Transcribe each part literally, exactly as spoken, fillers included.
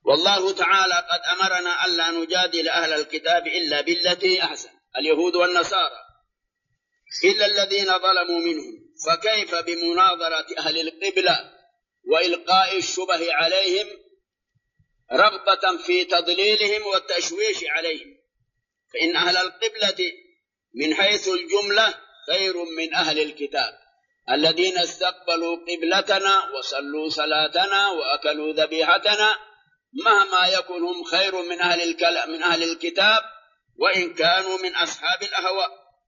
والله تعالى قد أمرنا ألا نجادل أهل الكتاب إلا بالتي أحسن، اليهود والنصارى، إلا الذين ظلموا منهم، فكيف بمناظرة أهل القبلة وإلقاء الشبه عليهم رغبة في تضليلهم والتشويش عليهم؟ فإن أهل القبلة من حيث الجملة خير من أهل الكتاب الذين استقبلوا قبلتنا وصلوا صلاتنا وأكلوا ذبيحتنا، مهما يكن هم خير من أهل, من أهل الكتاب وإن كانوا من أصحاب الأهواء.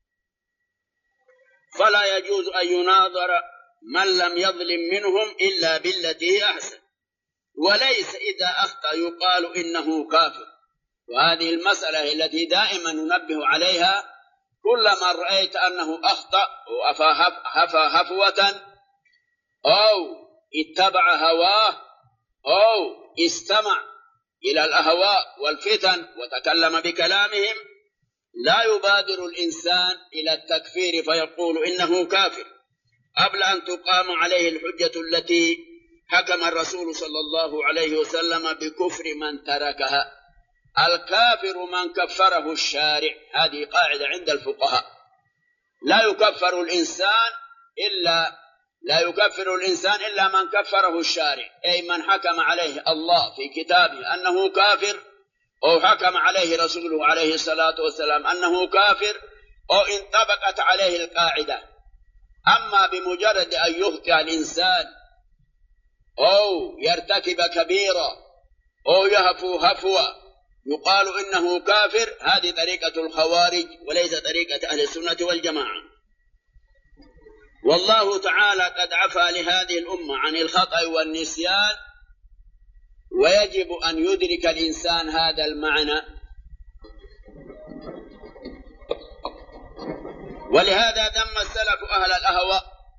فلا يجوز أن يناظر من لم يظلم منهم إلا بالتي هي أحسن، وليس إذا أخطأ يقال إنه كافر. وهذه المسألة التي دائما ننبه عليها، كلما رأيت أنه أخطأ وهفى هفوة أو اتبع هواه أو استمع إلى الأهواء والفتن وتكلم بكلامهم، لا يبادر الإنسان إلى التكفير فيقول إنه كافر قبل أن تقام عليه الحجة التي حكم الرسول صلى الله عليه وسلم بكفر من تركها. الكافر من كفره الشارع، هذه قاعدة عند الفقهاء. لا يكفر الإنسان إلا لا يكفر الإنسان إلا من كفره الشارع، أي من حكم عليه الله في كتابه أنه كافر، أو حكم عليه رسوله عليه الصلاة والسلام أنه كافر، أو انطبقت عليه القاعدة. أما بمجرد أن يخطئ الإنسان أو يرتكب كبيرة أو يهفو هفوة يقال إنه كافر، هذه طريقة الخوارج وليس طريقة أهل السنة والجماعة. والله تعالى قد عفى لهذه الأمة عن الخطأ والنسيان، ويجب أن يدرك الإنسان هذا المعنى. ولهذا ذم السلف أهل الأهواء،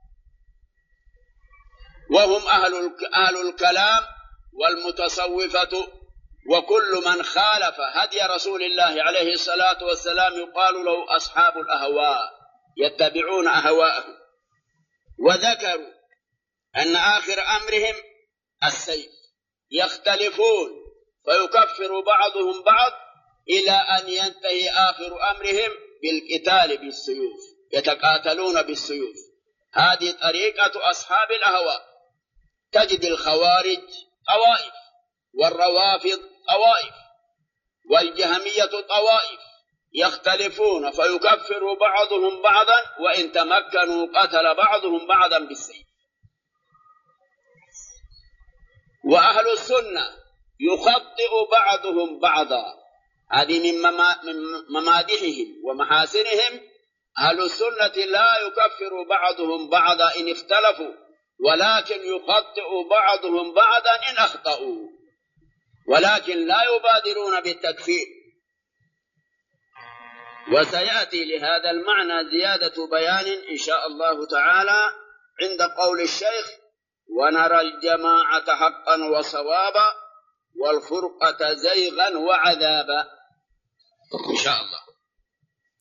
وهم أهل أهل الكلام والمتصوفة، وكل من خالف هدي رسول الله عليه الصلاة والسلام يقال له أصحاب الأهواء، يتبعون أهواءهم. وذكروا أن آخر أمرهم السيف، يختلفون فيكفر بعضهم بعض إلى أن ينتهي آخر أمرهم بالقتال بالسيوف، يتقاتلون بالسيوف. هذه طريقة أصحاب الأهواء. تجد الخوارج طوائف، والروافض طوائف، والجهمية طوائف، يختلفون فيكفر بعضهم بعضا، وإن تمكنوا قتل بعضهم بعضا بالسيف. وأهل السنة يخطئ بعضهم بعضا، هذه من ممادحهم ومحاسنهم. أهل السنة لا يكفر بعضهم بعضا إن اختلفوا، ولكن يخطئ بعضهم بعضا إن أخطأوا، ولكن لا يبادرون بالتكفير. وسيأتي لهذا المعنى زيادة بيان إن شاء الله تعالى عند قول الشيخ: ونرى الجماعة حقا وصوابا والفرقة زيغا وعذابا، إن شاء الله.